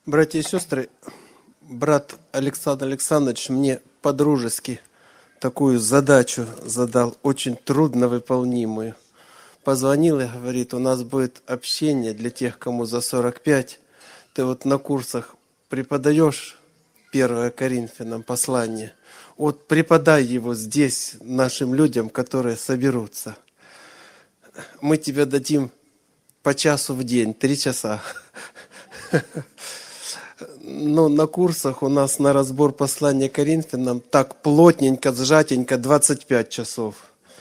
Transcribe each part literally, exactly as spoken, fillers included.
Братья и сестры, брат Александр Александрович мне по-дружески такую задачу задал, очень трудно выполнимую. Позвонил и говорит, у нас будет общение для тех, кому за сорок пять. Ты вот на курсах преподаешь первое Коринфянам послание. Вот преподай его здесь нашим людям, которые соберутся. Мы тебе дадим по часу в день, три часа. Ну, на курсах у нас на разбор послания Коринфянам так плотненько, сжатенько двадцать пять часов.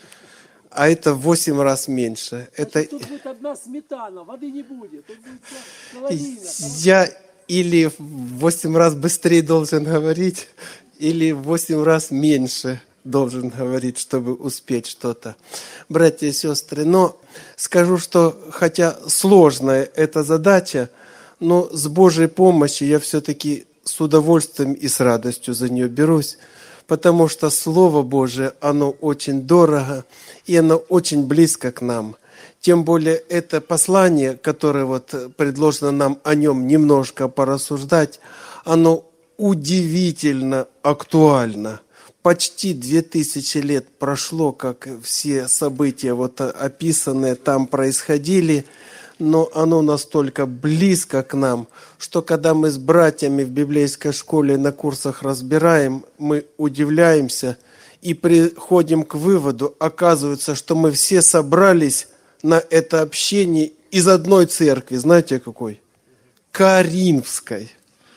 А это в восемь раз меньше. Это Тут будет одна сметана, воды не будет. Тут будет половина. я или в восемь раз быстрее должен говорить, или в восемь раз меньше должен говорить, чтобы успеть что-то. Братья и сестры, но скажу, что хотя сложная эта задача, но с Божьей помощью я все-таки с удовольствием и с радостью за нее берусь, потому что Слово Божие, оно очень дорого, и оно очень близко к нам. Тем более это послание, которое вот предложено нам о нем немножко порассуждать, оно удивительно актуально. Почти две тысячи лет прошло, как все события вот описанные там происходили, но оно настолько близко к нам, что когда мы с братьями в библейской школе на курсах разбираем, мы удивляемся и приходим к выводу, оказывается, что мы все собрались на это общение из одной церкви. Знаете какой? Коринфской.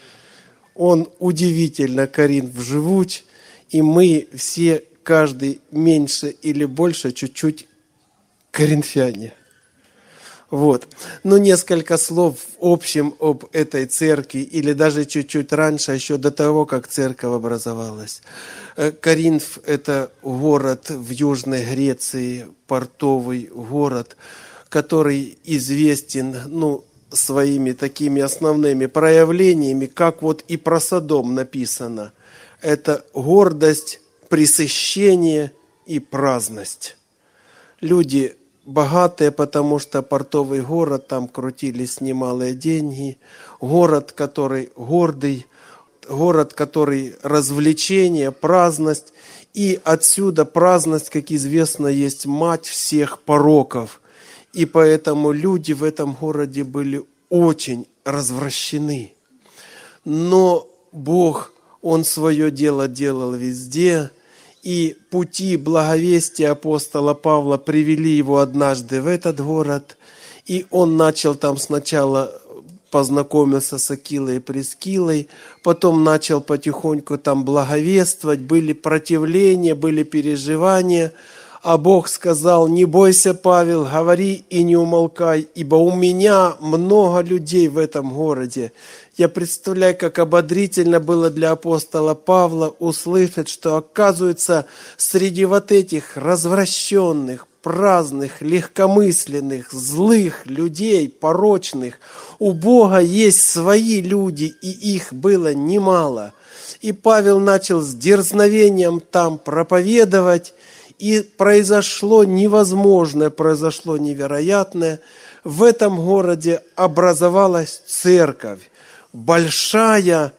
Он удивительно, Коринф, живуч, и мы все, каждый меньше или больше, чуть-чуть коринфяне. Вот. Ну, несколько слов в общем об этой церкви, или даже чуть-чуть раньше, еще до того, как церковь образовалась. Коринф – это город в Южной Греции, портовый город, который известен, ну, своими такими основными проявлениями, как вот и про Содом написано. Это гордость, пресыщение и праздность. Люди богатые, потому что портовый город, там крутились немалые деньги. Город, который гордый, город, который развлечение, праздность. И отсюда праздность, как известно, есть мать всех пороков. И поэтому люди в этом городе были очень развращены. Но Бог, Он свое дело делал везде. И пути благовестия апостола Павла привели его однажды в этот город. И он начал там сначала познакомился с Акилой и Прискилой, потом начал потихоньку там благовествовать, были противления, были переживания. А Бог сказал: не бойся, Павел, говори и не умолкай, ибо у меня много людей в этом городе. Я представляю, как ободрительно было для апостола Павла услышать, что, оказывается, среди вот этих развращенных, праздных, легкомысленных, злых людей, порочных, у Бога есть свои люди, и их было немало. И Павел начал с дерзновением там проповедовать, и произошло невозможное, произошло невероятное. В этом городе образовалась церковь. Большая,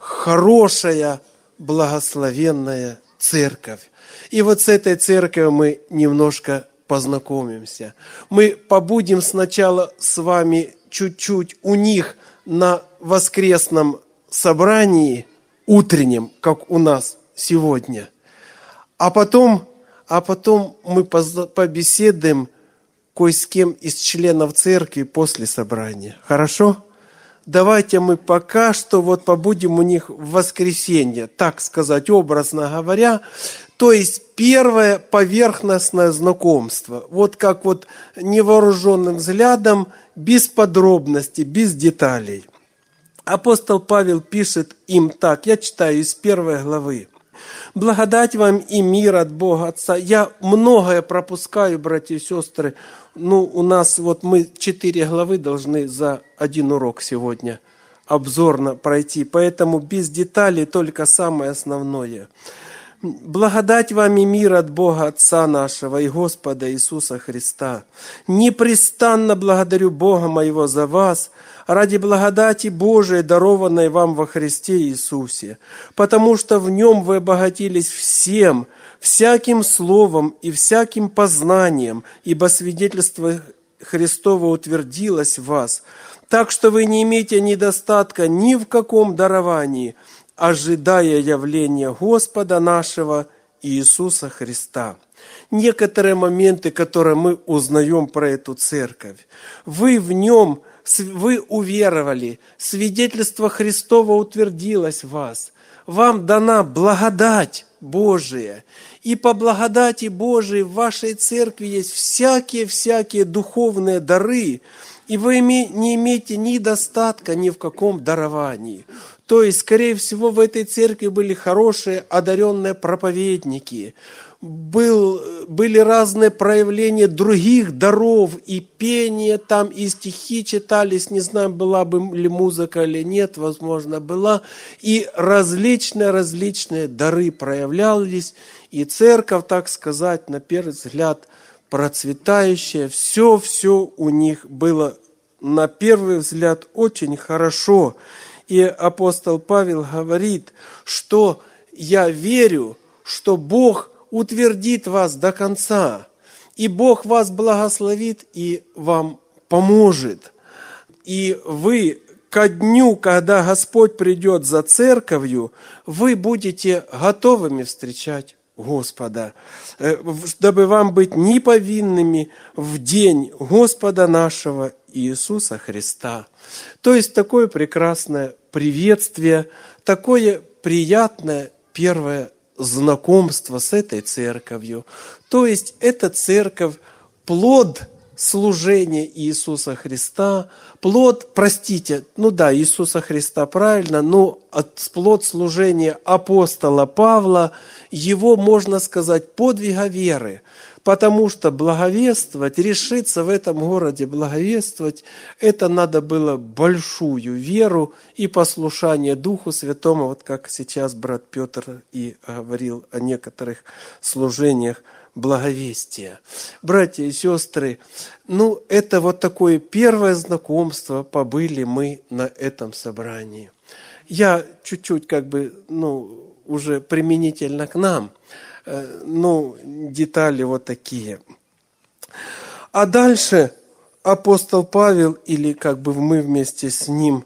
хорошая, благословенная церковь. И вот с этой церковью мы немножко познакомимся. Мы побудем сначала с вами чуть-чуть у них на воскресном собрании, утреннем, как у нас сегодня. А потом, а потом мы побеседуем кое с кем из членов церкви после собрания. Хорошо? Давайте мы пока что вот побудем у них в воскресенье, так сказать, образно говоря. То есть первое поверхностное знакомство. Вот как вот невооруженным взглядом, без подробностей, без деталей. Апостол Павел пишет им так, я читаю из первой главы. «Благодать вам и мир от Бога Отца». Я многое пропускаю, братья и сестры. Ну, у нас вот мы четыре главы должны за один урок сегодня обзорно пройти. Поэтому без деталей только самое основное. «Благодать вам и мир от Бога Отца нашего и Господа Иисуса Христа. Непрестанно благодарю Бога моего за вас, ради благодати Божией, дарованной вам во Христе Иисусе, потому что в Нем вы обогатились всем, всяким словом и всяким познанием, ибо свидетельство Христово утвердилось в вас, так что вы не имеете недостатка ни в каком даровании, ожидая явления Господа нашего Иисуса Христа. Некоторые моменты, которые мы узнаем про эту церковь. Вы в нем, вы уверовали, свидетельство Христово утвердилось в вас. Вам дана благодать Божия. И по благодати Божией в вашей церкви есть всякие-всякие духовные дары, и вы не имеете ни достатка ни в каком даровании. То есть, скорее всего, в этой церкви были хорошие, одаренные проповедники, был, были разные проявления других даров, и пение там, и стихи читались, не знаю, была бы ли музыка или нет, возможно, была, и различные-различные дары проявлялись, и церковь, так сказать, на первый взгляд, процветающая, все-все у них было на первый взгляд очень хорошо. И апостол Павел говорит, что я верю, что Бог утвердит вас до конца, и Бог вас благословит и вам поможет. И вы ко дню, когда Господь придет за церковью, вы будете готовыми встречать Господа, дабы вам быть неповинными в день Господа нашего Иисуса Христа. То есть такое прекрасное приветствие, такое приятное первое знакомство с этой церковью. То есть эта церковь – плод служения Иисуса Христа, плод, простите, ну да, Иисуса Христа правильно, но плод служения апостола Павла, его, можно сказать, подвига веры, потому что благовествовать, решиться в этом городе благовествовать, это надо было большую веру и послушание Духу Святому, вот как сейчас брат Петр и говорил о некоторых служениях благовестия. Братья и сестры, ну это вот такое первое знакомство, побыли мы на этом собрании. Я чуть-чуть как бы, ну, уже применительно к нам, ну, детали вот такие. А дальше апостол Павел, или как бы мы вместе с ним,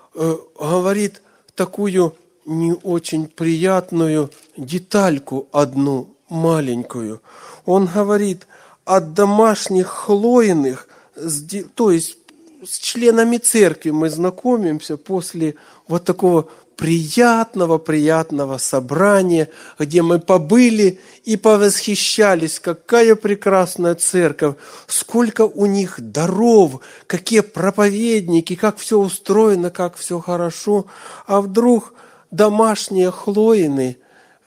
говорит такую не очень приятную детальку одну маленькую. Он говорит, от домашних хлоиных, то есть с членами церкви мы знакомимся после вот такого приятного-приятного собрания, где мы побыли и повосхищались, какая прекрасная церковь, сколько у них даров, какие проповедники, как все устроено, как все хорошо. А вдруг домашние хлоины,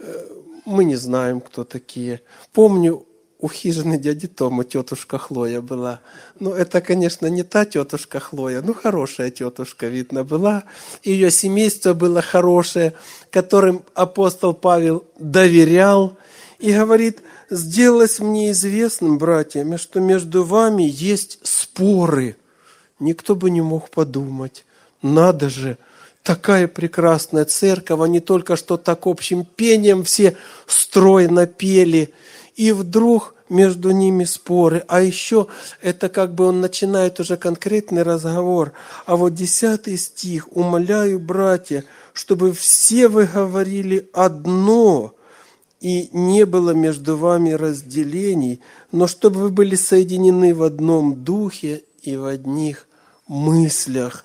мы не знаем, кто такие. Помню, у хижины дяди Тома тетушка Хлоя была. Ну, это, конечно, не та тетушка Хлоя, ну, хорошая тетушка, видно, была. Ее семейство было хорошее, которым апостол Павел доверял. И говорит, сделалось мне известным, братьями, что между вами есть споры. Никто бы не мог подумать. Надо же, такая прекрасная церковь, они только что так общим пением все стройно пели. И вдруг между ними споры. А еще это как бы он начинает уже конкретный разговор. А вот десятый стих. «Умоляю, братья, чтобы все вы говорили одно, и не было между вами разделений, но чтобы вы были соединены в одном духе и в одних мыслях».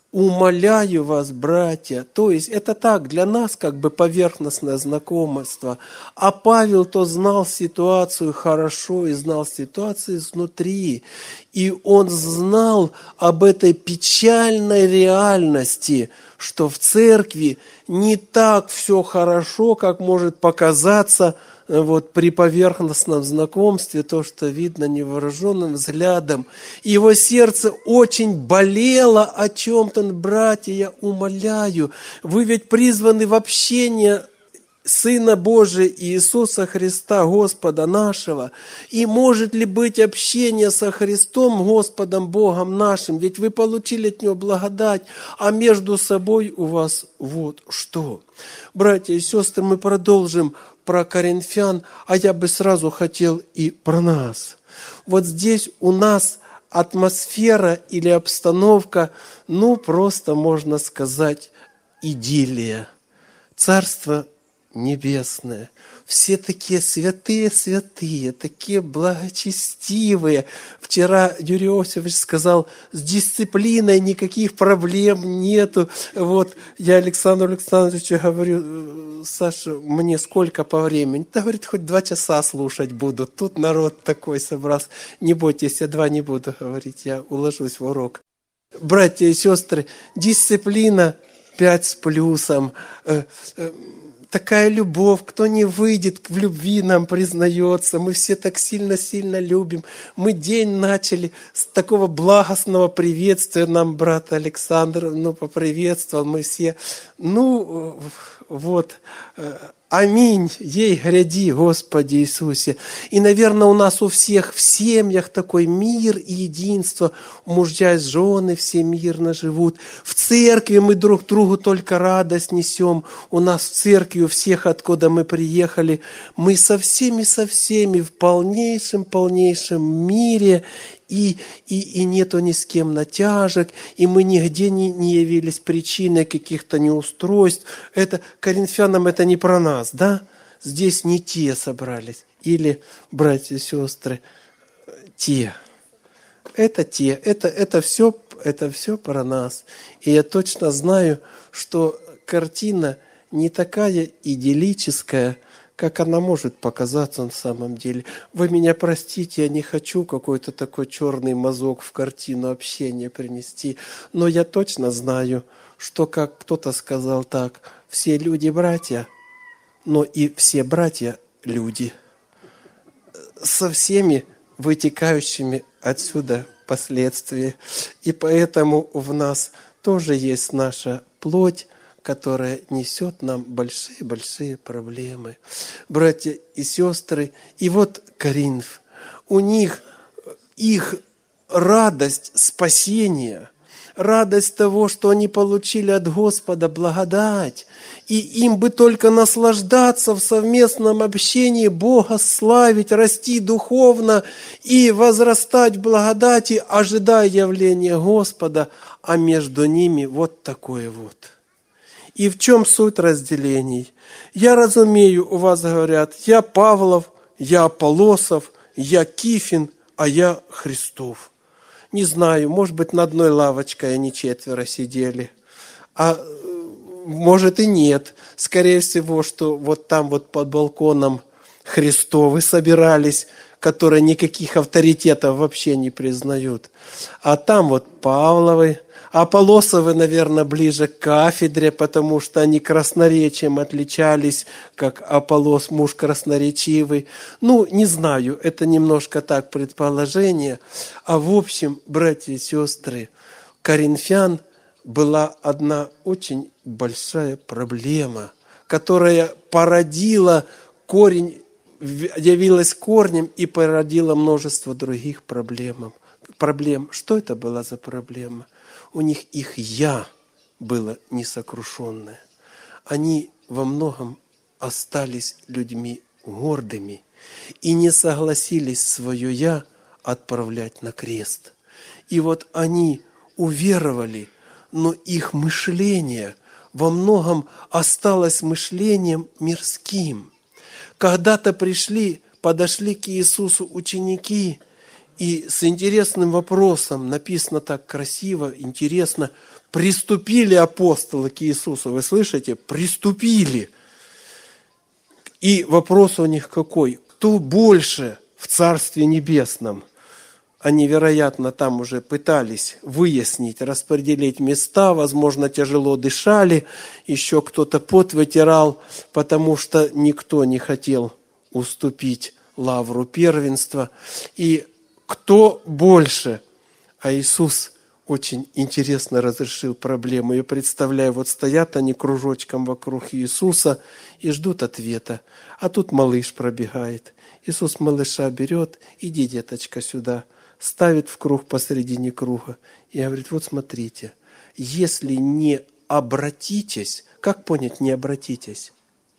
Умоляю вас, братья. То есть это так, для нас как бы поверхностное знакомство. А Павел то знал ситуацию хорошо и знал ситуацию изнутри. И он знал об этой печальной реальности, что в церкви не так все хорошо, как может показаться вот при поверхностном знакомстве, то, что видно невооруженным взглядом. Его сердце очень болело о чем-то. Братья, я умоляю, вы ведь призваны в общение Сына Божия Иисуса Христа, Господа нашего? И может ли быть общение со Христом, Господом Богом нашим? Ведь вы получили от Него благодать, а между собой у вас вот что. Братья и сестры, мы продолжим про коринфян, а я бы сразу хотел и про нас. Вот здесь у нас атмосфера или обстановка, ну, просто можно сказать, идиллия. Царство небесное. Все такие святые-святые, такие благочестивые. Вчера Юрий Иосифович сказал, с дисциплиной никаких проблем нету. Вот я Александру Александровичу говорю, Саша, мне сколько по времени? Да, говорит, хоть два часа слушать буду. Тут народ такой собрался. Не бойтесь, я два не буду говорить, я уложусь в урок. Братья и сестры, дисциплина пять с плюсом. Такая любовь, кто не выйдет в любви, нам признается. Мы все так сильно-сильно любим. Мы день начали с такого благостного приветствия. Нам брат Александр ну, поприветствовал. Мы все, ну, вот, аминь, ей гряди, Господи Иисусе. И, наверное, у нас у всех в семьях такой мир и единство. Мужья и жены все мирно живут. В церкви мы друг другу только радость несем. У нас в церкви у всех, откуда мы приехали, мы со всеми, со всеми в полнейшем, полнейшем мире. И, и, и нету ни с кем натяжек, и мы нигде не, не явились причиной каких-то неустройств. Это коринфянам это не про нас, да? Здесь не те собрались. Или, братья и сестры, те. Это те. Это, это, все, это все про нас. И я точно знаю, что картина не такая идиллическая, как она может показаться на самом деле. Вы меня простите, я не хочу какой-то такой черный мазок в картину общения принести, но я точно знаю, что, как кто-то сказал так, все люди братья, но и все братья люди. Со всеми вытекающими отсюда последствия. И поэтому в нас тоже есть наша плоть, которая несет нам большие-большие проблемы. Братья и сестры, и вот Коринф, у них их радость спасения, радость того, что они получили от Господа благодать, и им бы только наслаждаться в совместном общении, Бога славить, расти духовно и возрастать в благодати, ожидая явления Господа, а между ними вот такое вот. И в чем суть разделений? Я разумею, у вас говорят, я Павлов, я Аполлосов, я Кифин, а я Христов. Не знаю, может быть, на одной лавочке они четверо сидели, а может и нет. Скорее всего, что вот там вот под балконом Христовы собирались, которые никаких авторитетов вообще не признают. А там вот Павловы, Аполлосовы, наверное, ближе к кафедре, потому что они красноречием отличались, как Аполлос, муж красноречивый. Ну, не знаю, это немножко так предположение. А в общем, братья и сестры, коринфян была одна очень большая проблема, которая породила корень, явилась корнем и породила множество других проблем. проблем. Что это была за проблема? У них их «я» было несокрушенное. Они во многом остались людьми гордыми и не согласились свое «я» отправлять на крест. И вот они уверовали, но их мышление во многом осталось мышлением мирским. Когда-то пришли, подошли к Иисусу ученики, и с интересным вопросом, написано так красиво, интересно, приступили апостолы к Иисусу. Вы слышите? Приступили. И вопрос у них какой? Кто больше в Царстве Небесном? Они, вероятно, там уже пытались выяснить, распределить места, возможно, тяжело дышали, еще кто-то пот вытирал, потому что никто не хотел уступить лавру первенства. И кто больше? А Иисус очень интересно разрешил проблему. Я представляю, вот стоят они кружочком вокруг Иисуса и ждут ответа. А тут малыш пробегает. Иисус малыша берет, иди, деточка, сюда, ставит в круг посредине круга и говорит, вот смотрите, если не обратитесь, как понять не обратитесь?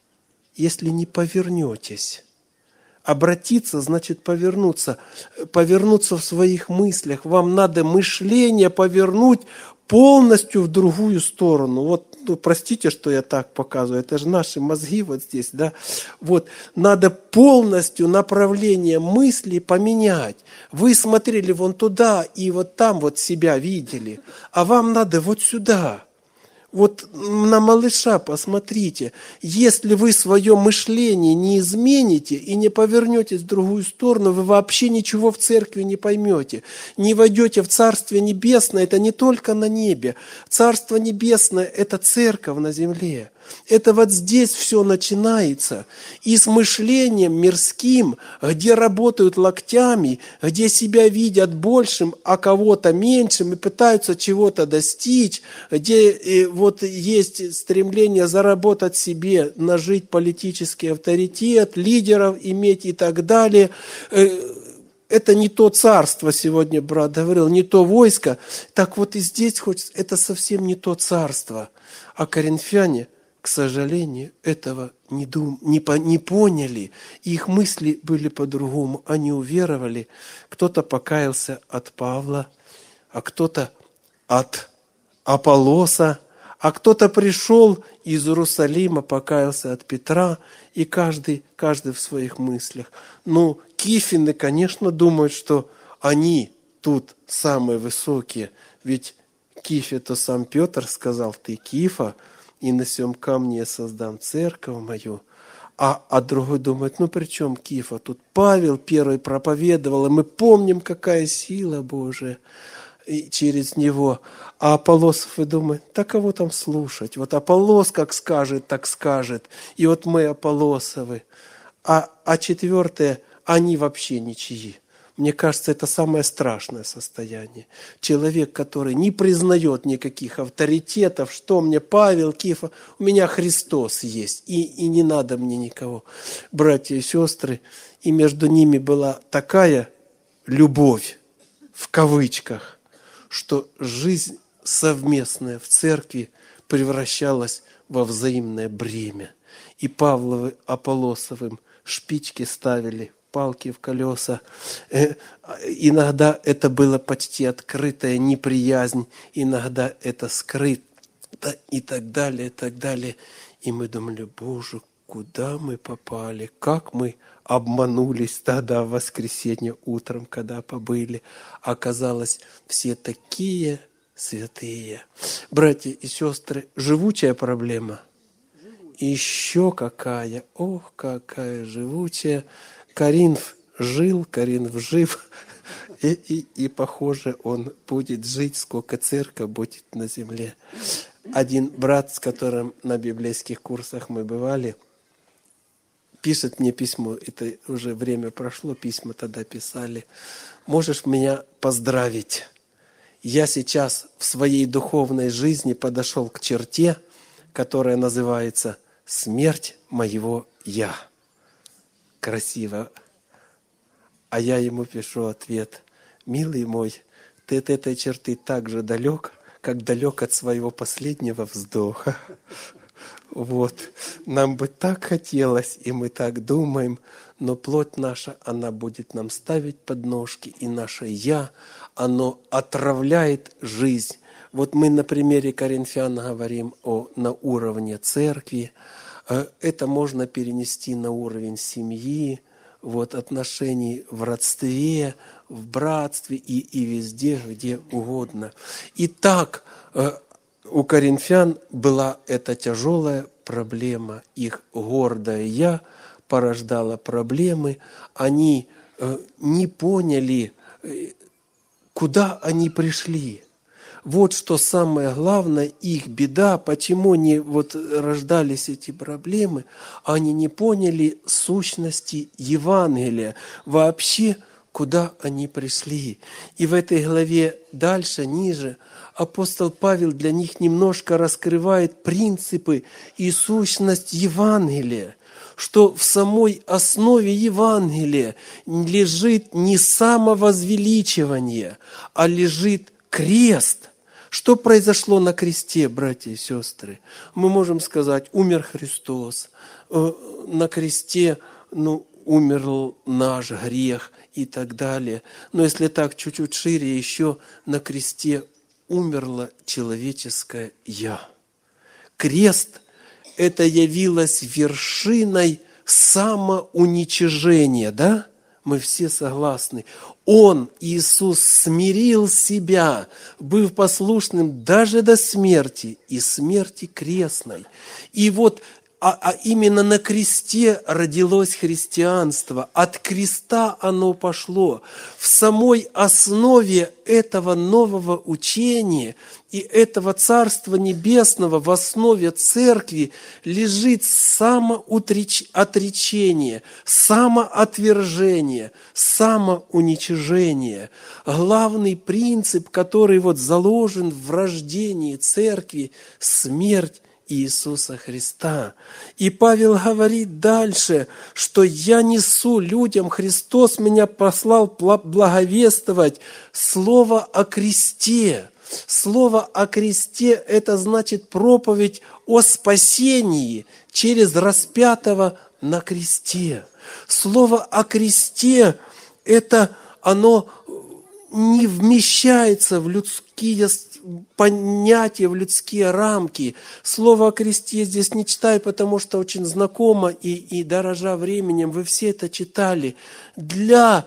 Если не повернетесь. Обратиться значит повернуться. Повернуться в своих мыслях. Вам надо мышление повернуть полностью в другую сторону. Вот, ну, простите, что я так показываю. Это же наши мозги вот здесь, да. Вот, надо полностью направление мысли поменять. Вы смотрели вон туда и вот там вот себя видели. А вам надо вот сюда. Вот на малыша посмотрите. Если вы свое мышление не измените и не повернетесь в другую сторону, вы вообще ничего в церкви не поймете. Не войдете в Царствие Небесное, это не только на небе. Царство Небесное – это церковь на земле. Это вот здесь все начинается. И с мышлением мирским, где работают локтями, где себя видят большим, а кого-то меньшим, и пытаются чего-то достичь, где э, вот есть стремление заработать себе, нажить политический авторитет, лидеров иметь и так далее. Э, Это не то царство, сегодня брат говорил, не то войско. Так вот и здесь хочется, это совсем не то царство. А коринфяне, к сожалению, этого не, дум, не, по, не поняли. Их мысли были по-другому. Они уверовали. Кто-то покаялся от Павла, а кто-то от Аполлоса, а кто-то пришел из Иерусалима, покаялся от Петра, и каждый, каждый в своих мыслях. Ну, Кифины, конечно, думают, что они тут самые высокие. Ведь Кифе, то сам Петр сказал, ты Кифа, и на сем камне я создам церковь мою. А, а другой думает, ну при чем Кифа? Тут Павел первый проповедовал, и мы помним, какая сила Божия и через него. А Аполлосов и думает, да кого там слушать? Вот Аполлос как скажет, так скажет. И вот мы Аполлосовы. А, а четвертое, они вообще ничьи. Мне кажется, это самое страшное состояние. Человек, который не признает никаких авторитетов, что мне Павел, Кифа, у меня Христос есть, и, и не надо мне никого. Братья и сестры, и между ними была такая любовь, в кавычках, что жизнь совместная в церкви превращалась во взаимное бремя. И Павловы Аполлосовым шпички ставили, палки в колеса. Иногда это было почти открытая неприязнь, иногда это скрыто и так далее, и так далее. И мы думали, Боже, куда мы попали, как мы обманулись тогда в воскресенье утром, когда побыли. Оказалось, все такие святые. Братья и сестры, живучая проблема. Еще какая, ох, какая живучая. Коринф жил, Коринф жив, и, и, и, похоже, он будет жить, сколько церковь будет на земле. Один брат, с которым на библейских курсах мы бывали, пишет мне письмо, это уже время прошло, письма тогда писали. Можешь меня поздравить? Я сейчас в своей духовной жизни подошел к черте, которая называется «Смерть моего Я». Красиво. А я ему пишу ответ. Милый мой, ты от этой черты так же далек, как далек от своего последнего вздоха. Вот. Нам бы так хотелось, и мы так думаем, но плоть наша, она будет нам ставить подножки, и наше «я», оно отравляет жизнь. Вот мы на примере коринфян говорим о, на уровне церкви. Это можно перенести на уровень семьи, вот, отношений в родстве, в братстве и, и везде, где угодно. Итак, у коринфян была эта тяжелая проблема. Их гордое «я» порождало проблемы. Они не поняли, куда они пришли. Вот что самое главное, их беда, почему не вот рождались эти проблемы, они не поняли сущности Евангелия. Вообще, куда они пришли. И в этой главе дальше, ниже, апостол Павел для них немножко раскрывает принципы и сущность Евангелия, что в самой основе Евангелия лежит не самовозвеличивание, а лежит крест. Что произошло на кресте, братья и сестры? Мы можем сказать, умер Христос, на кресте ну, умер наш грех и так далее. Но если так чуть-чуть шире, еще на кресте умерло человеческое «я». Крест – это явилось вершиной самоуничижения, да? Мы все согласны. Он, Иисус, смирил себя, быв послушным даже до смерти, и смерти крестной. И вот А, а именно на кресте родилось христианство. От креста оно пошло. В самой основе этого нового учения и этого Царства Небесного, в основе Церкви лежит самоотречение, самоотвержение, самоуничижение. Главный принцип, который вот заложен в рождении Церкви – смерть Иисуса Христа. И Павел говорит дальше, что я несу людям, Христос меня послал благовествовать слово о кресте. Слово о кресте – это значит проповедь о спасении через распятого на кресте. Слово о кресте – это оно не вмещается в людские понятия, в людские рамки. Слово о кресте здесь не читаю, потому что очень знакомо и, и дорожа временем. Вы все это читали. Для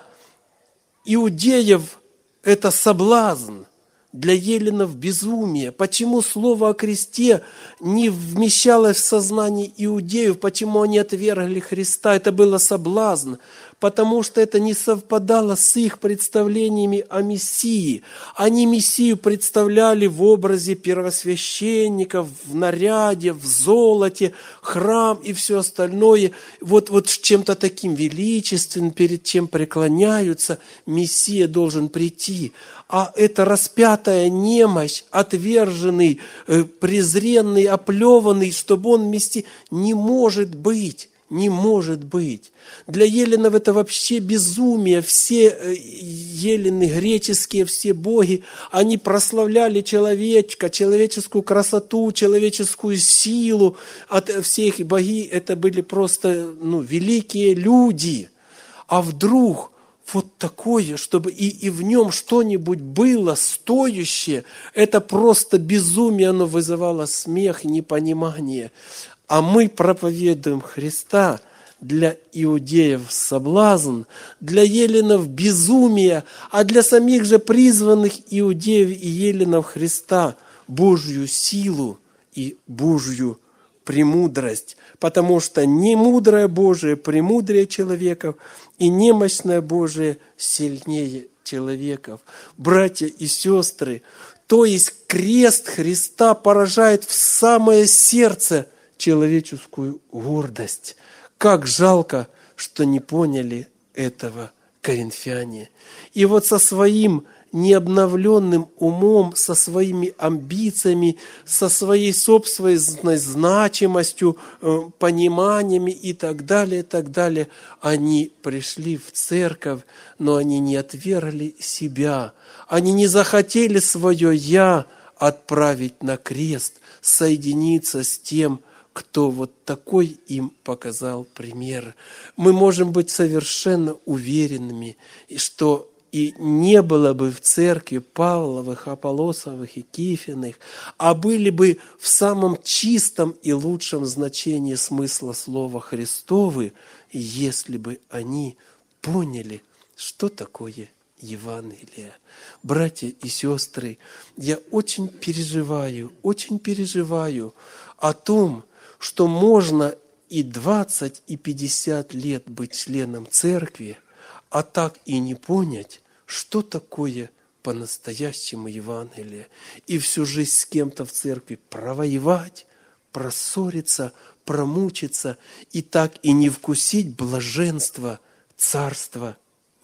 иудеев это соблазн, для эллинов безумие. Почему слово о кресте не вмещалось в сознании иудеев? Почему они отвергли Христа? Это было соблазн. Потому что это не совпадало с их представлениями о Мессии. Они Мессию представляли в образе первосвященников, в наряде, в золоте, храм и все остальное. Вот, вот чем-то таким величественным, перед чем преклоняются, Мессия должен прийти. А это распятая немощь, отверженный, презренный, оплеванный, чтобы он Мессия, не может быть. Не может быть. Для эллинов это вообще безумие. Все эллины, греческие, все боги, они прославляли человечка, человеческую красоту, человеческую силу. От всех боги это были просто ну, великие люди. А вдруг вот такое, чтобы и, и в нем что-нибудь было стоящее, это просто безумие, оно вызывало смех, непонимание. А мы проповедуем Христа, для иудеев соблазн, для эллинов безумие, а для самих же призванных иудеев и эллинов Христа Божью силу и Божью премудрость. Потому что не мудрое Божие премудрее человеков, и немощное Божие сильнее человеков. Братья и сестры, то есть крест Христа поражает в самое сердце человеческую гордость. Как жалко, что не поняли этого коринфяне. И вот со своим необновленным умом, со своими амбициями, со своей собственной значимостью, пониманиями и так далее, и так далее, они пришли в церковь, но они не отвергли себя. Они не захотели свое «я» отправить на крест, соединиться с тем, кто вот такой им показал пример. Мы можем быть совершенно уверенными, что и не было бы в церкви Павловых, Аполлосовых и Кифиных, а были бы в самом чистом и лучшем значении смысла слова Христовы, если бы они поняли, что такое Евангелие. Братья и сестры, я очень переживаю, очень переживаю о том, что можно и двадцать, и пятьдесят лет быть членом церкви, а так и не понять, что такое по-настоящему Евангелие, и всю жизнь с кем-то в церкви провоевать, проссориться, промучиться, и так и не вкусить блаженства Царства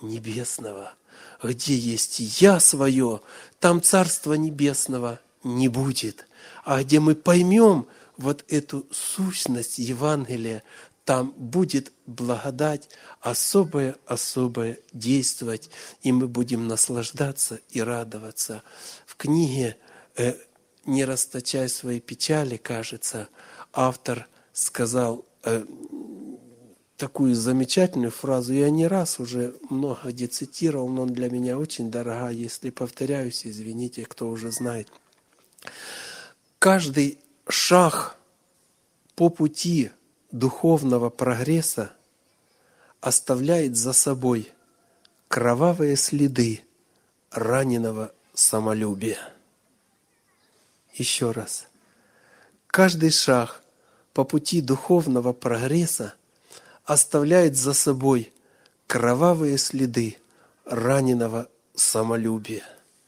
Небесного. Где есть Я свое, там Царства Небесного не будет. А где мы поймем вот эту сущность Евангелия, там будет благодать особая-особая действовать, и мы будем наслаждаться и радоваться. В книге э, «Не расточай свои печали», кажется, автор сказал э, такую замечательную фразу, я не раз уже много где цитировал, но он для меня очень дорога. Если повторяюсь, извините, кто уже знает. Каждый шаг по пути духовного прогресса оставляет за собой кровавые следы раненого самолюбия. Еще раз. Каждый шаг по пути духовного прогресса оставляет за собой кровавые следы раненого самолюбия.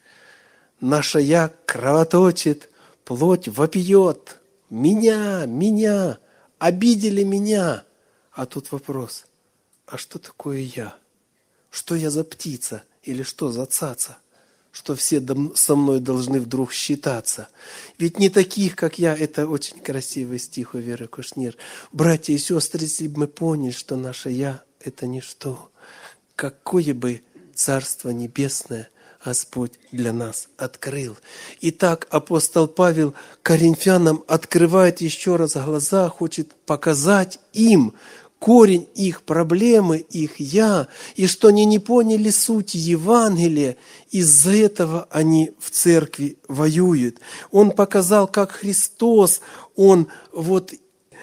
Наше «я» кровоточит, плоть вопиет. Меня, меня, обидели меня. А тут вопрос, а что такое я? Что я за птица или что за цаца? Что все со мной должны вдруг считаться. Ведь не таких, как я, это очень красивый стих у Веры Кушнир. Братья и сестры, если бы мы поняли, что наше «я» – это ничто, какое бы Царство Небесное Господь для нас открыл. Итак, апостол Павел коринфянам открывает еще раз глаза, хочет показать им корень их проблемы, их «я», и что они не поняли суть Евангелия, из-за этого они в церкви воюют. Он показал, как Христос, Он вот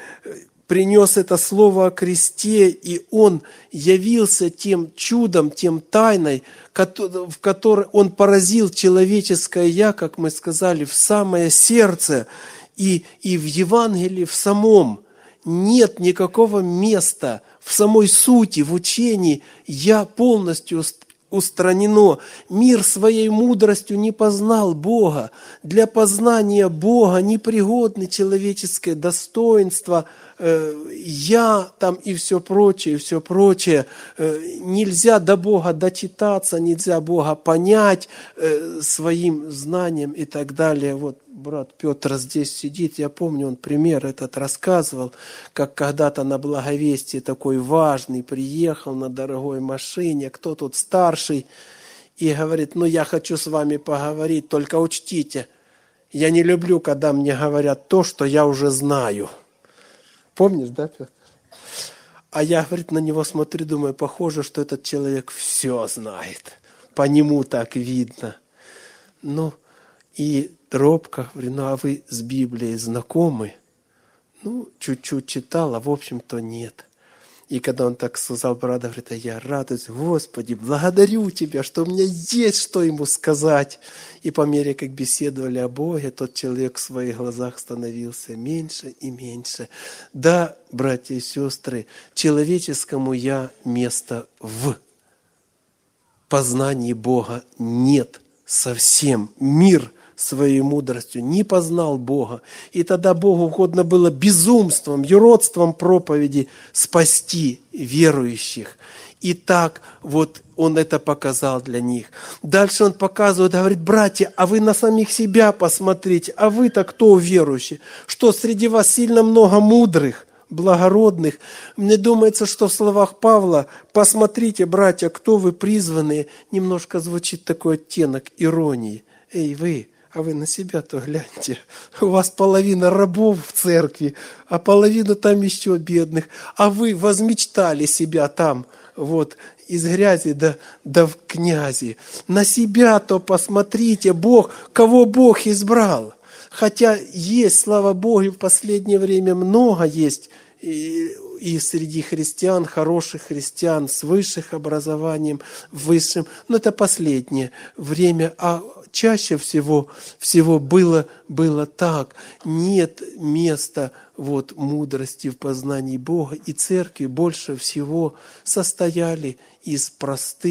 принес это слово о кресте, и Он явился тем чудом, тем тайной, в которой Он поразил человеческое «я», как мы сказали, в самое сердце, и, и в Евангелии в самом нет никакого места в самой сути, в учении «я» полностью устранено. Мир своей мудростью не познал Бога. Для познания Бога непригодны человеческое достоинство, э, «я» там и все прочее, и все прочее. Э, нельзя до Бога дочитаться, нельзя Бога понять э, своим знанием и так далее. Вот брат Петр здесь сидит, я помню, он пример этот рассказывал, как когда-то на благовестии такой важный приехал на дорогой машине, кто тут старший, и говорит, ну я хочу с вами поговорить, только учтите, я не люблю, когда мне говорят то, что я уже знаю. Помнишь, да, Петр? А я, говорит, на него смотрю, думаю, похоже, что этот человек все знает, по нему так видно. Ну, и робко говорю, ну а вы с Библией знакомы? Ну, чуть-чуть читал, а в общем-то нет. И когда он так сказал, брат, говорит, а я радуюсь, Господи, благодарю Тебя, что у меня есть что ему сказать. И по мере, как беседовали о Боге, тот человек в своих глазах становился меньше и меньше. Да, братья и сестры, человеческому «я» места в познании Бога нет совсем. Мир своей мудростью не познал Бога. И тогда Богу угодно было безумством, юродством проповеди спасти верующих. И так вот Он это показал для них. Дальше Он показывает, говорит, братья, а вы на самих себя посмотрите, а вы-то кто верующие? Что среди вас сильно много мудрых, благородных? Мне думается, что в словах Павла «посмотрите, братья, кто вы призванные» немножко звучит такой оттенок иронии. Эй, вы, а вы на себя-то гляньте. У вас половина рабов в церкви, а половина там еще бедных. А вы возмечтали себя там, вот, из грязи до, до в князи. На себя-то посмотрите, Бог, кого Бог избрал. Хотя есть, слава Богу, в последнее время много есть и, и среди христиан, хороших христиан, с высшим образованием, высшим. Но это последнее время. А чаще всего, всего было, было так. Нет места вот, мудрости в познании Бога. И церкви больше всего состояли из простых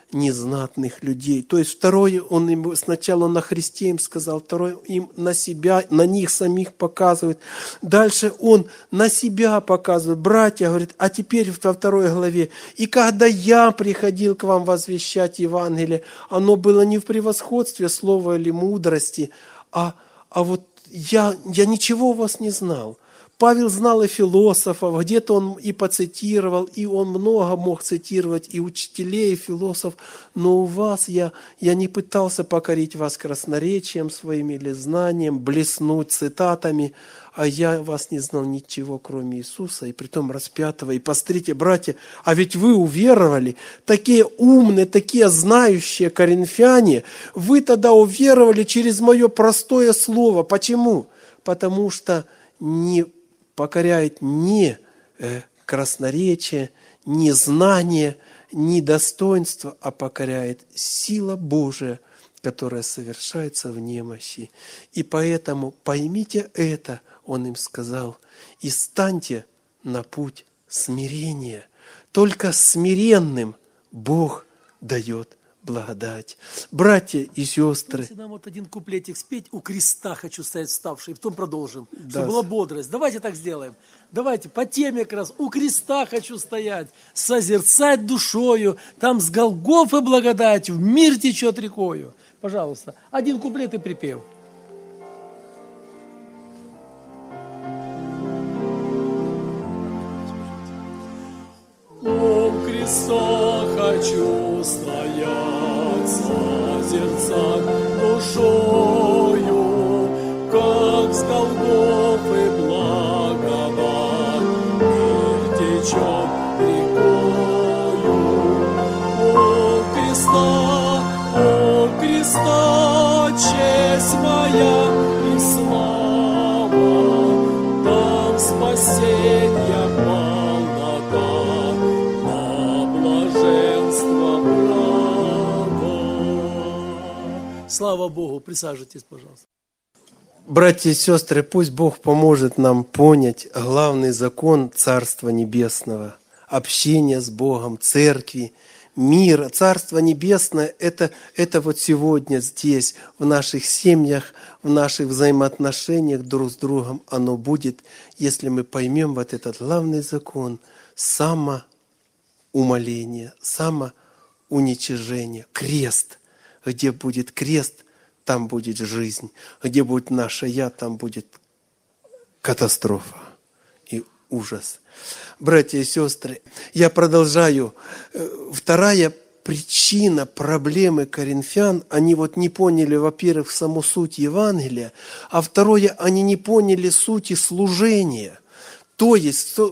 незнатных людей. То есть второе, он им сначала на Христе им сказал, второе, им на себя, на них самих показывает. Дальше он на себя показывает. Братья, говорит, а теперь во второй главе, и когда я приходил к вам возвещать Евангелие, оно было не в превосходстве слова или мудрости, а, а вот я, я ничего у вас не знал. Павел знал и философов, где-то он и поцитировал, и он много мог цитировать, и учителей, и философов, но у вас я, я не пытался покорить вас красноречием своим или знанием, блеснуть цитатами, а я вас не знал ничего, кроме Иисуса, и притом распятого. И посмотрите, братья, а ведь вы уверовали, такие умные, такие знающие коринфяне, вы тогда уверовали через мое простое слово. Почему? Потому что не покоряет ни э, красноречие, ни знание, ни достоинство, а покоряет сила Божия, которая совершается в немощи. И поэтому поймите это, он им сказал, и станьте на путь смирения. Только смиренным Бог дает благодать. Братья и сестры, Если нам вот один куплетик спеть, у креста хочу стоять вставший, и потом продолжим, Да. чтобы была бодрость. Давайте так сделаем. Давайте по теме как раз. У креста хочу стоять, созерцать душою, там с Голгофы благодать, в мир течет рекою. Пожалуйста, один куплет и припев. У креста хочу стоять, созерцать душою, как с Голгофы благодать, мир течет рекою. У креста, у креста, честь моя и слава, там спасенья полнота, на блаженство право. Слава Богу, присаживайтесь, пожалуйста. братья и сестры, пусть Бог поможет нам понять главный закон Царства Небесного, общение с Богом, церкви, мира. Царство Небесное – это, это вот сегодня здесь, в наших семьях, в наших взаимоотношениях друг с другом оно будет, если мы поймем вот этот главный закон – самоумоление, самоуничижение, крест. Где будет крест, там будет жизнь. Где будет наше «я», там будет катастрофа и ужас. Братья и сестры, я продолжаю. Вторая причина проблемы коринфян, они вот не поняли, во-первых, саму суть Евангелия, а второе, они не поняли сути служения. То есть, что,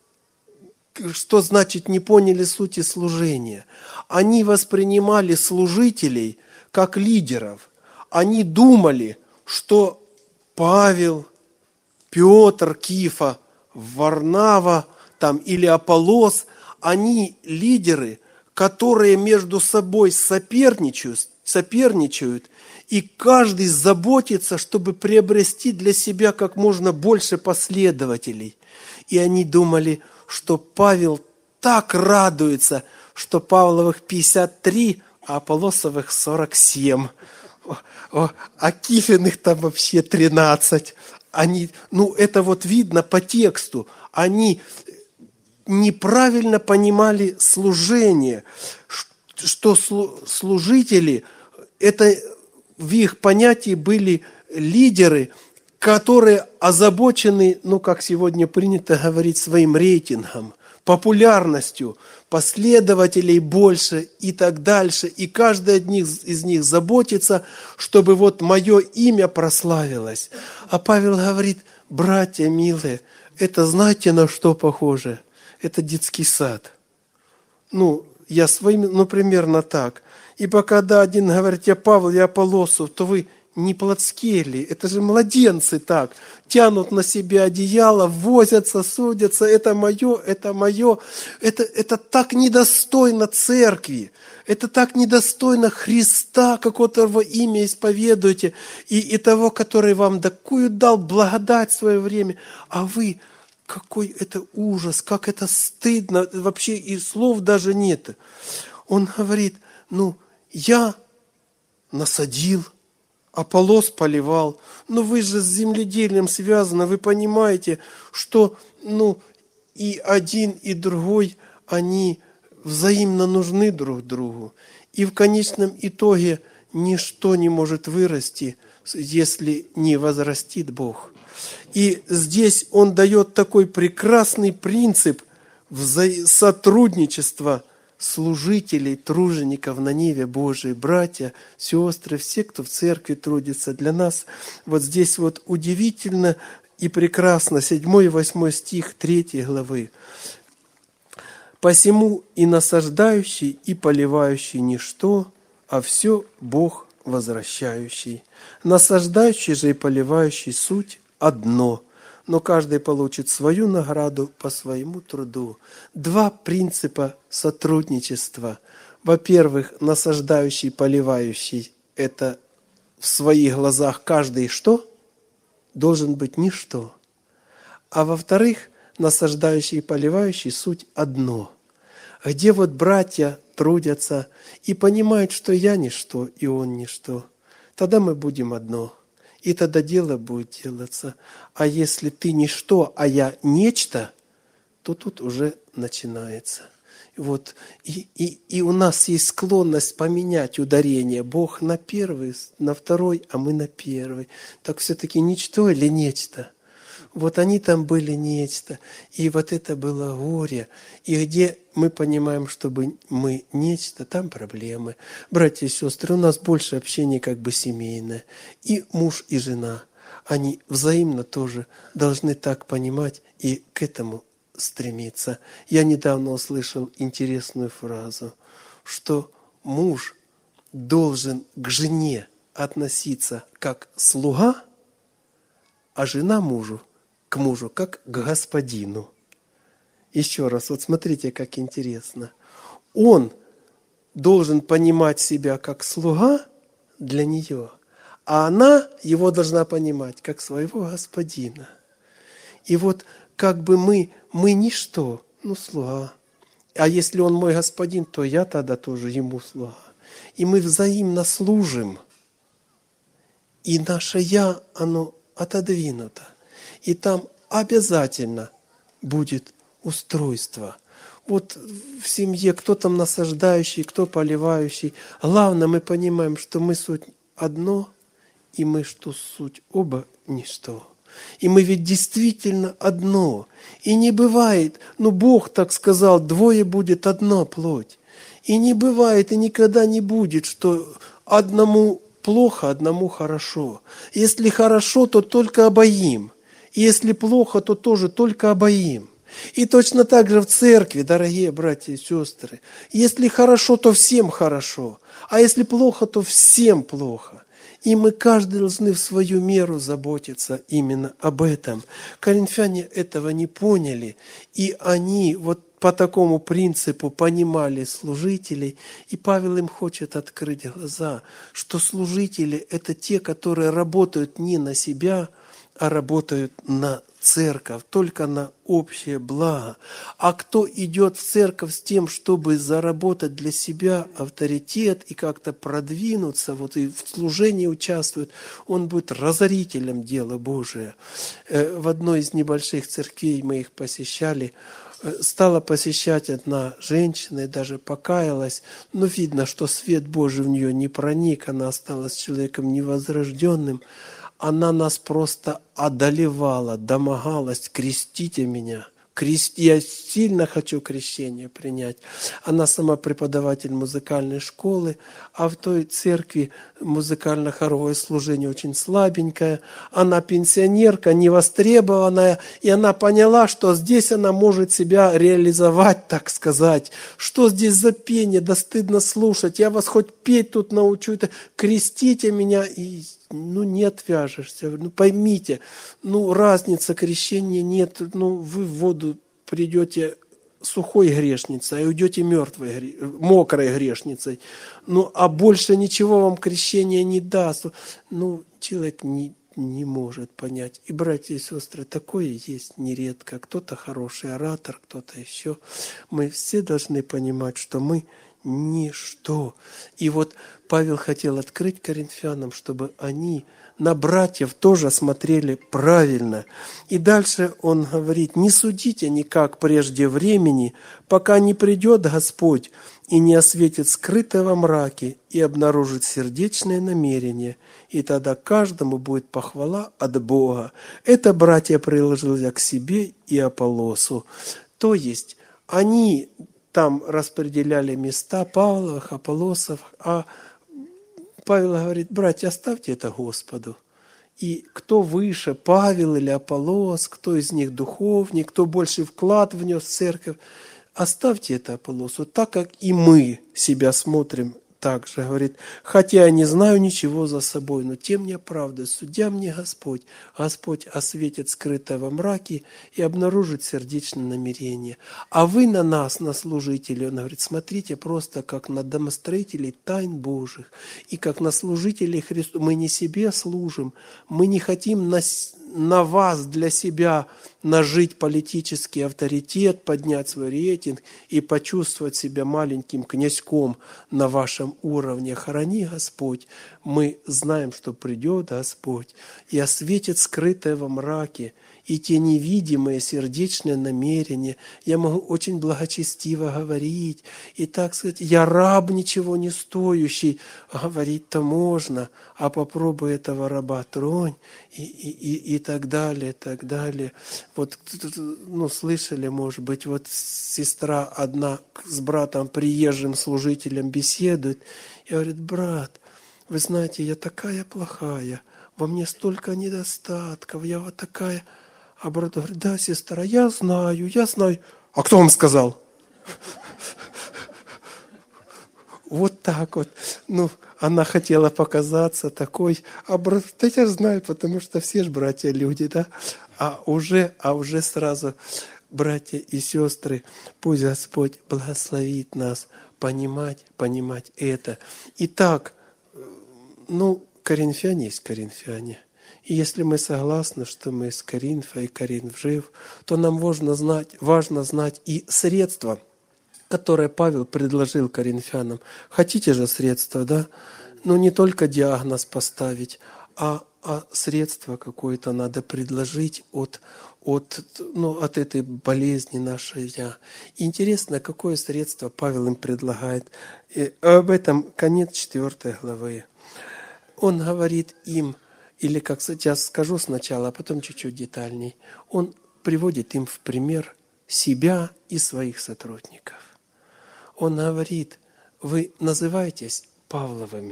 что значит не поняли сути служения? Они воспринимали служителей как лидеров. Они думали, что Павел, Петр, Кифа, Варнава там, или Аполлос, они лидеры, которые между собой соперничают, соперничают, и каждый заботится, чтобы приобрести для себя как можно больше последователей. И они думали, что Павел так радуется, что Павловых пятьдесят три, а Аполлосовых сорок семь. О, а Кифиных там вообще тринадцать. Они, ну, это вот видно по тексту. Они неправильно понимали служение, что служители, это в их понятии были лидеры, которые озабочены, ну, как сегодня принято говорить, своим рейтингом, популярностью, последователей больше и так дальше. И каждый из них заботится, чтобы вот мое имя прославилось. А Павел говорит: братья милые, это знаете на что похоже? Это детский сад. Ну, я своим, ну, примерно так. И пока да, один говорит: я Павел, я Аполлосов, то вы не плотские ли? Это же младенцы так. Тянут на себя одеяло, возятся, судятся. Это мое, это мое. Это, это так недостойно церкви. Это так недостойно Христа, какого-то имя исповедуете. И, и того, который вам такую дал благодать в свое время. А вы, какой это ужас, как это стыдно. Вообще и слов даже нет. Он говорит: ну, я насадил, Аполлос поливал. Но вы же с земледелием связаны, вы понимаете, что ну, и один, и другой, они взаимно нужны друг другу. И в конечном итоге ничто не может вырасти, если не возрастит Бог. И здесь он дает такой прекрасный принцип вза- сотрудничества служителей, тружеников на Ниве Божией, братья, сестры, все, кто в церкви трудится. Для нас вот здесь вот удивительно и прекрасно седьмой и восьмой стих третьей главы. «Посему и насаждающий, и поливающий ничто, а все Бог возвращающий. Насаждающий же и поливающий суть одно, но каждый получит свою награду по своему труду». Два принципа сотрудничества. Во-первых, насаждающий, поливающий – это в своих глазах каждый что? Должен быть ничто. А во-вторых, насаждающий и поливающий суть одно. Где вот братья трудятся и понимают, что я ничто, и он ничто, тогда мы будем одно. И тогда дело будет делаться. А если ты ничто, а я нечто, то тут уже начинается. Вот. И, и, и у нас есть склонность поменять ударение. Бог на первый, на второй, а мы на первый. Так все-таки ничто или нечто? Вот они там были нечто, и вот это было горе. И где мы понимаем, чтобы мы нечто, там проблемы. Братья и сестры, у нас больше общения как бы семейное. И муж, и жена, они взаимно тоже должны так понимать и к этому стремиться. Я недавно услышал интересную фразу, что муж должен к жене относиться как слуга, а жена мужу к мужу, как к господину. Еще раз, вот смотрите, как интересно. Он должен понимать себя как слуга для нее, а она его должна понимать как своего господина. И вот как бы мы, мы ничто, ну, слуга. А если он мой господин, то я тогда тоже ему слуга. И мы взаимно служим. И наше «я», оно отодвинуто. И там обязательно будет устройство. Вот в семье кто там насаждающий, кто поливающий. Главное, мы понимаем, что мы суть одно, и мы что суть оба ничто. И мы ведь действительно одно. И не бывает, ну Бог так сказал, двое будет одна плоть. И не бывает, и никогда не будет, что одному плохо, одному хорошо. Если хорошо, то только обоим. Если плохо, то тоже только обоим. И точно так же в церкви, дорогие братья и сестры. Если хорошо, то всем хорошо. А если плохо, то всем плохо. И мы каждый должны в свою меру заботиться именно об этом. Коринфяне этого не поняли. И они вот по такому принципу понимали служителей. И Павел им хочет открыть глаза, что служители – это те, которые работают не на себя, а работают на церковь, только на общее благо. А кто идет в церковь с тем, чтобы заработать для себя авторитет и как-то продвинуться, вот и в служении участвует, он будет разорителем дела Божия. В одной из небольших церквей мы их посещали, стала посещать одна женщина и даже покаялась, но видно, что свет Божий в нее не проник, она осталась человеком невозрожденным. Она нас просто одолевала, домогалась, крестите меня. Крест... Я сильно хочу крещение принять. Она сама преподаватель музыкальной школы, а в той церкви музыкально-хоровое служение очень слабенькое. Она пенсионерка, невостребованная, и она поняла, что здесь она может себя реализовать, так сказать. Что здесь за пение, да стыдно слушать. Я вас хоть петь тут научу, это крестите меня, и ну не отвяжешься. Ну поймите, ну разница крещения нет, ну вы в воду придете сухой грешницей, а уйдете мертвой, мокрой грешницей. Ну, а больше ничего вам крещение не даст. Ну, человек не, не может понять. И, братья и сестры, такое есть нередко. Кто-то хороший оратор, кто-то еще. Мы все должны понимать, что мы ничто. И вот Павел хотел открыть коринфянам, чтобы они на братьев тоже смотрели правильно. И дальше он говорит: не судите никак прежде времени, пока не придет Господь и не осветит скрытое во мраке и обнаружит сердечное намерение, и тогда каждому будет похвала от Бога. Это братья приложил я к себе и Аполлосу. То есть они там распределяли места Павловых, Аполлосов, а Павел говорит: братья, оставьте это Господу. И кто выше, Павел или Аполлос, кто из них духовник, кто больше вклад внес в церковь, оставьте это Аполлосу, так как и мы себя смотрим так же. Говорит: хотя я не знаю ничего за собой, но тем не оправдываю, судья мне Господь. Господь осветит скрытое во мраке и обнаружит сердечное намерение. А вы на нас, на служителей, он говорит, смотрите просто как на домостроителей тайн Божьих и как на служителей Христу. Мы не себе служим, мы не хотим на, на вас для себя нажить политический авторитет, поднять свой рейтинг и почувствовать себя маленьким князьком на вашем уровне. Храни Господь. Мы знаем, что придет Господь и осветит скрытое во мраке и те невидимые сердечные намерения. Я могу очень благочестиво говорить и, так сказать, я раб ничего не стоящий. Говорить-то можно, а попробуй этого раба тронь и, и, и, и так далее, так далее. Вот, ну, слышали, может быть, вот сестра одна с братом, приезжим служителем беседует и говорит: брат, вы знаете, я такая плохая, во мне столько недостатков, я вот такая... А брат говорит: да, сестра, я знаю, я знаю. А кто вам сказал? Вот так вот. Ну, она хотела показаться такой. А брат: да я знаю, потому что все же братья люди, да? А уже, а уже сразу, братья и сестры, пусть Господь благословит нас понимать, понимать это. Итак, ну, коринфяне есть коринфяне. И если мы согласны, что мы из Коринфа и Коринф жив, то нам важно знать, важно знать и средства, которые Павел предложил коринфянам. Хотите же средства, да? Ну, не только диагноз поставить, а, а средство какое-то надо предложить от, от, ну, от этой болезни нашей. Я. Интересно, какое средство Павел им предлагает. И об этом конец четвёртой главы. Он говорит им, или, как сейчас скажу сначала, а потом чуть-чуть детальней. Он приводит им в пример себя и своих сотрудников. Он говорит: вы называетесь Павловыми,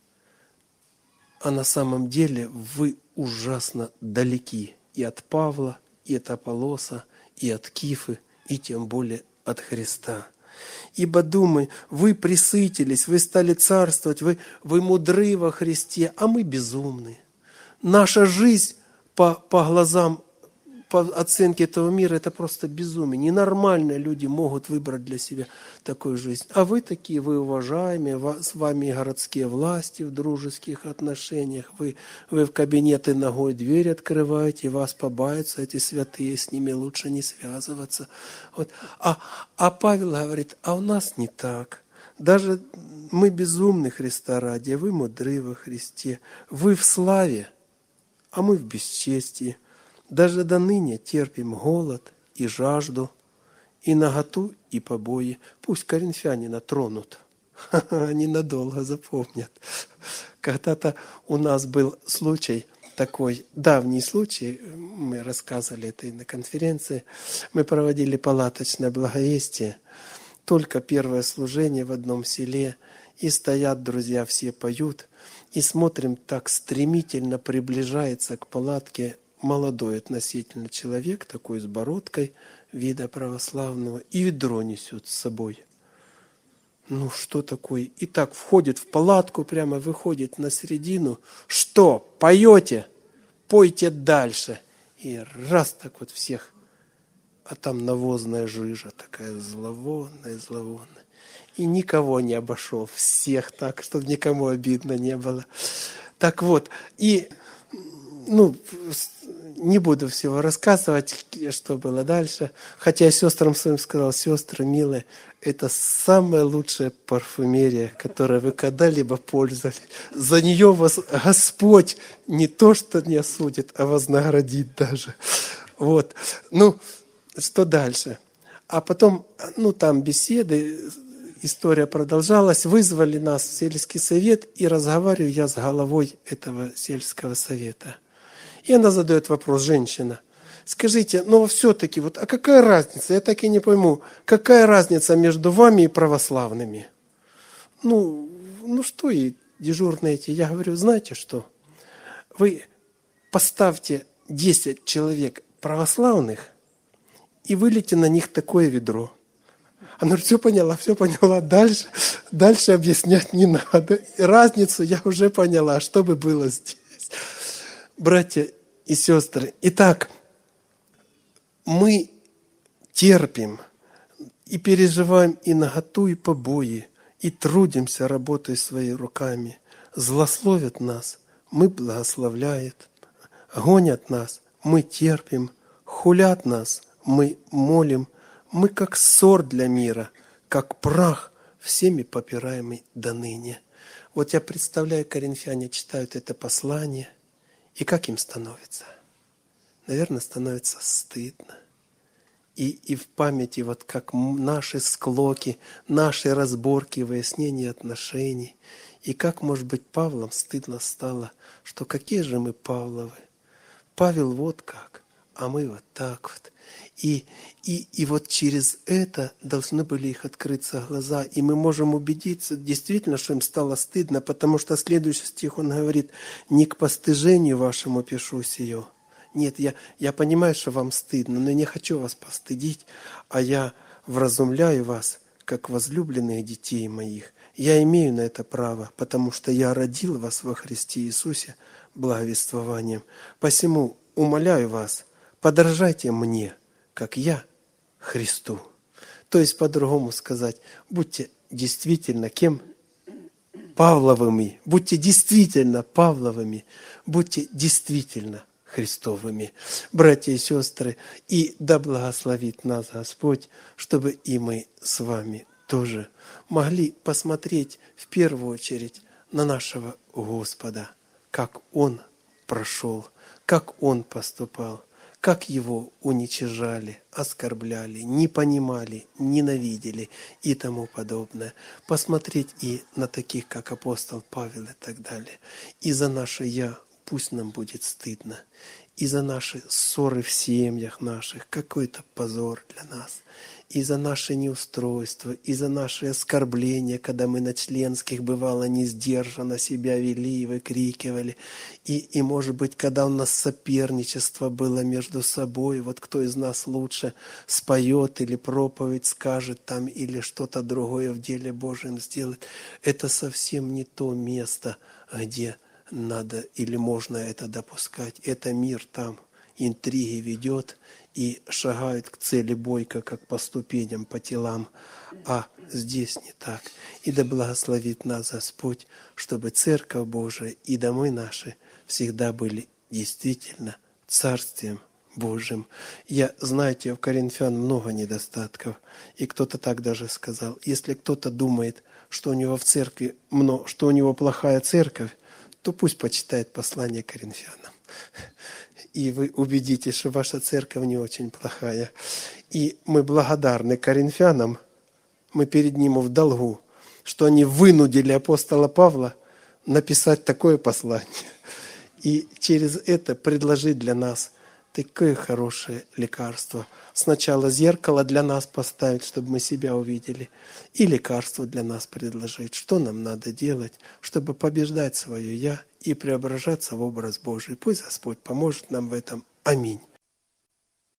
а на самом деле вы ужасно далеки и от Павла, и от Аполлоса, и от Кифы, и тем более от Христа. Ибо думай, вы пресытились, вы стали царствовать, вы, вы мудры во Христе, а мы безумны. Наша жизнь по, по глазам, по оценке этого мира, это просто безумие. Ненормальные люди могут выбрать для себя такую жизнь. А вы такие, вы уважаемые, с вами городские власти в дружеских отношениях. Вы, вы в кабинеты ногой дверь открываете, вас побаются эти святые, с ними лучше не связываться. Вот. А, а Павел говорит: а у нас не так. Даже мы безумны Христа ради, вы мудры во Христе, вы в славе, а мы в бесчестии. Даже до ныне терпим голод и жажду, и наготу, и побои. Пусть коринфяне натронут, они надолго запомнят. Когда-то у нас был случай, такой давний случай, мы рассказывали это и на конференции, мы проводили палаточное благовестие, только первое служение в одном селе, и стоят друзья, все поют, и смотрим, так стремительно приближается к палатке молодой относительно человек, такой с бородкой, вида православного, и ведро несет с собой. Ну, что такое? И так входит в палатку, прямо выходит на середину. Что, поете? Пойте дальше. И раз так вот всех. А там навозная жижа такая зловонная, зловонная. И никого не обошел, всех так, чтобы никому обидно не было. Так вот, и, ну, не буду всего рассказывать, что было дальше. Хотя я сестрам своим сказал: сестры милые, это самая лучшая парфюмерия, которой вы когда-либо пользовались. За нее вас Господь не то что не осудит, а вознаградит даже. Вот. Ну, что дальше? А потом, ну, там беседы, история продолжалась. Вызвали нас в сельский совет, и разговариваю я с головой этого сельского совета. И она задает вопрос, женщина: скажите, но все-таки, вот, а какая разница, я так и не пойму, какая разница между вами и православными? Ну, ну что и дежурные эти, я говорю, знаете что, вы поставьте десять человек православных и вылейте на них такое ведро. Она говорит: все поняла, все поняла, дальше, дальше объяснять не надо. Разницу я уже поняла, что бы было здесь. Братья и сестры, итак, мы терпим и переживаем и наготу, и побои, и трудимся, работая своими руками. Злословят нас, мы благословляет, гонят нас, мы терпим, хулят нас, мы молим, мы как ссор для мира, как прах, всеми попираемый до ныне. Вот я представляю, коринфяне читают это послание, и как им становится? Наверное, становится стыдно. И, и в памяти, вот как наши склоки, наши разборки, выяснения отношений. И как, может быть, Павлом стыдно стало, что какие же мы Павловы. Павел вот как, а мы вот так вот. И, и, и вот через это должны были их открыться глаза. И мы можем убедиться действительно, что им стало стыдно, потому что следующий стих, он говорит: «Не к постыжению вашему пишу сие». Нет, я, я понимаю, что вам стыдно, но я не хочу вас постыдить, а я вразумляю вас, как возлюбленных детей моих. Я имею на это право, потому что я родил вас во Христе Иисусе благовествованием. Посему умоляю вас, подражайте мне, как я Христу». То есть, по-другому сказать, будьте действительно кем? Павловыми. Будьте действительно Павловыми. Будьте действительно Христовыми. Братья и сестры, и да благословит нас Господь, чтобы и мы с вами тоже могли посмотреть в первую очередь на нашего Господа, как Он прошел, как Он поступал, как Его уничижали, оскорбляли, не понимали, ненавидели и тому подобное. Посмотреть и на таких, как апостол Павел и так далее. И за наше «я» пусть нам будет стыдно. И за наши ссоры в семьях наших, какой-то позор для нас. И за наши неустройства, и за наши оскорбления, когда мы на членских, бывало, не сдержанно себя вели и выкрикивали. И, и, может быть, когда у нас соперничество было между собой, вот кто из нас лучше споет или проповедь скажет там, или что-то другое в деле Божьем сделает, это совсем не то место, где надо или можно это допускать. Это мир там интриги ведет и шагает к цели бойко, как по ступеням, по телам. А здесь не так. И да благословит нас Господь, чтобы Церковь Божия и домы наши всегда были действительно Царствием Божьим. Я, знаете, у коринфян много недостатков. И кто-то так даже сказал: если кто-то думает, что у него в церкви много, что у него плохая церковь, то пусть почитает послание к Коринфянам. И вы убедитесь, что ваша церковь не очень плохая. И мы благодарны коринфянам, мы перед ним в долгу, что они вынудили апостола Павла написать такое послание. И через это предложить для нас такое хорошее лекарство. Сначала зеркало для нас поставить, чтобы мы себя увидели, и лекарство для нас предложить. Что нам надо делать, чтобы побеждать свое «я» и преображаться в образ Божий. Пусть Господь поможет нам в этом. Аминь.